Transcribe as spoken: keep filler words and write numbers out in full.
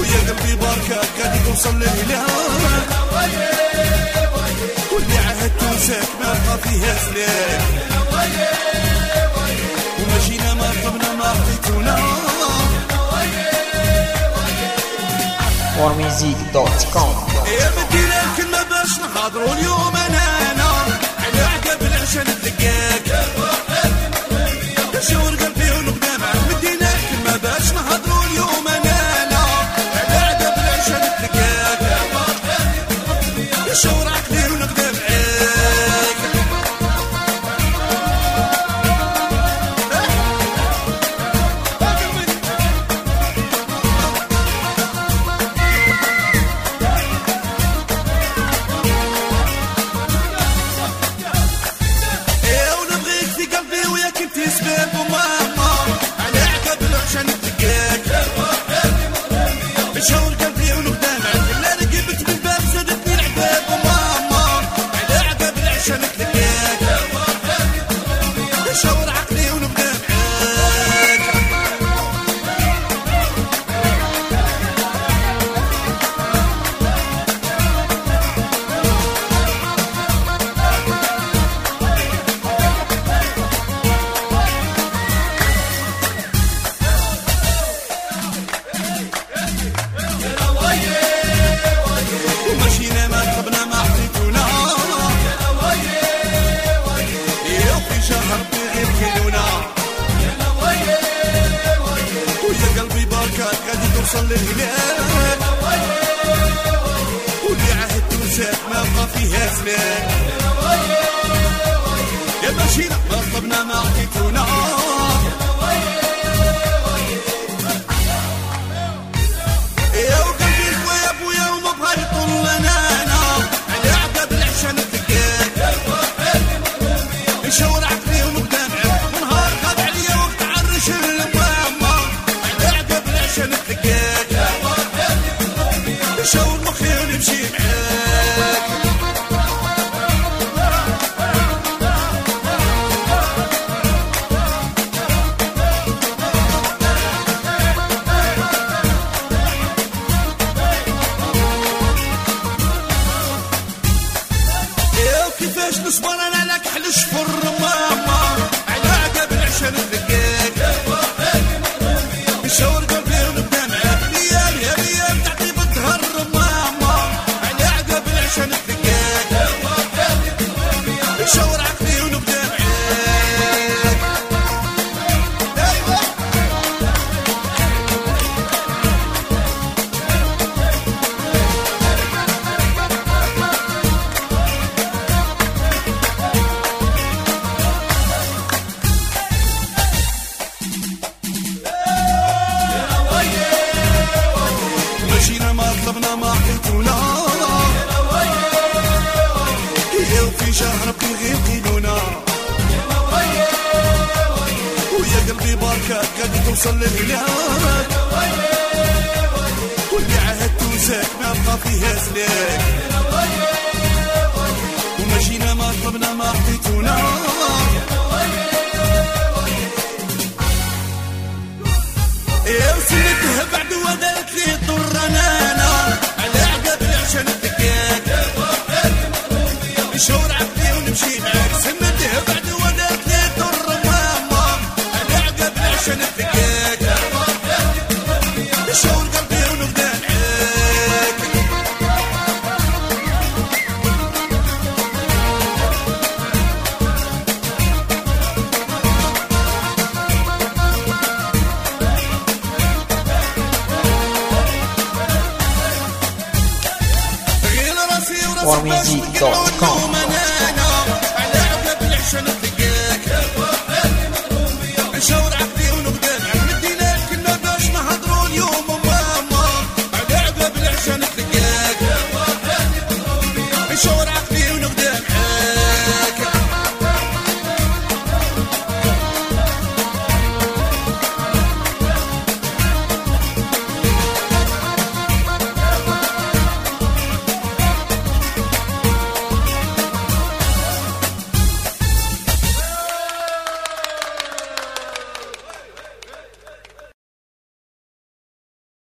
ويا قلبي بركات قاعد توصل للهلال واللي عهدت وساك ما بقى فيها سلاك ومشينا ما طلبنا ما عطيتونا warmusic دوت كوم. يا بدينا الكلمة باش نحاضروا اليوم انا انا على عقب العشاء نتلقاك شاور قلبي ونبدا معاك. بدينا الكلمة باش نحاضروا اليوم انا انا على عقب العشاء نتلقاك شاور عقلي ونبدا معاك. شاور قلبي ونبدا معاك. لا رقبت بالباب زادتني العباب وماما على عقب العشاء نتلقاك شاور عقلي ونبدا معاك. توصل للهلال واللي عهدت وساك ما بقى فيها سلاك يا ماشينا ما طلبنا ما عطيتونا يا وقلبي خويا بويا وما بغا يطول لنا انا على عقب العشاء نتلقاك نشاور عقلي ونبدا معاك. ونهار غاب عليا وقت عرش الماما على عقب العشاء نتلقاك شاور مخي ونمشي معاك. يا وكيفاش نصبر انا لك حلش في الرمامة على عقب العشاء نتلقاك شاور قلبي ونبدا معاك. ليال يا ليال تعطي بالدهر ماما على عقب العشاء نتلقاك شاور عقلي ونبدا معاك. ايوه مشينا ما طلبنا ما عطيتونا يا وفي شهر ربي غير قيلونا ويا قلبي بركات قاعد توصل للهلال واللي عهدت وساك ما بقى فيها سلاك ومشينا ما طلبنا ما عطيتونا يا وسنتها بعد ودات لي ضرنا انا على عقب العشاء نتلقاك شاور عقلي ونمشي معاك. سنتها بعد ودات لي ضر ماما على عقب العشاء نتلقاك شاور قلبي ونبدا معاك. warmusic دوت كوم.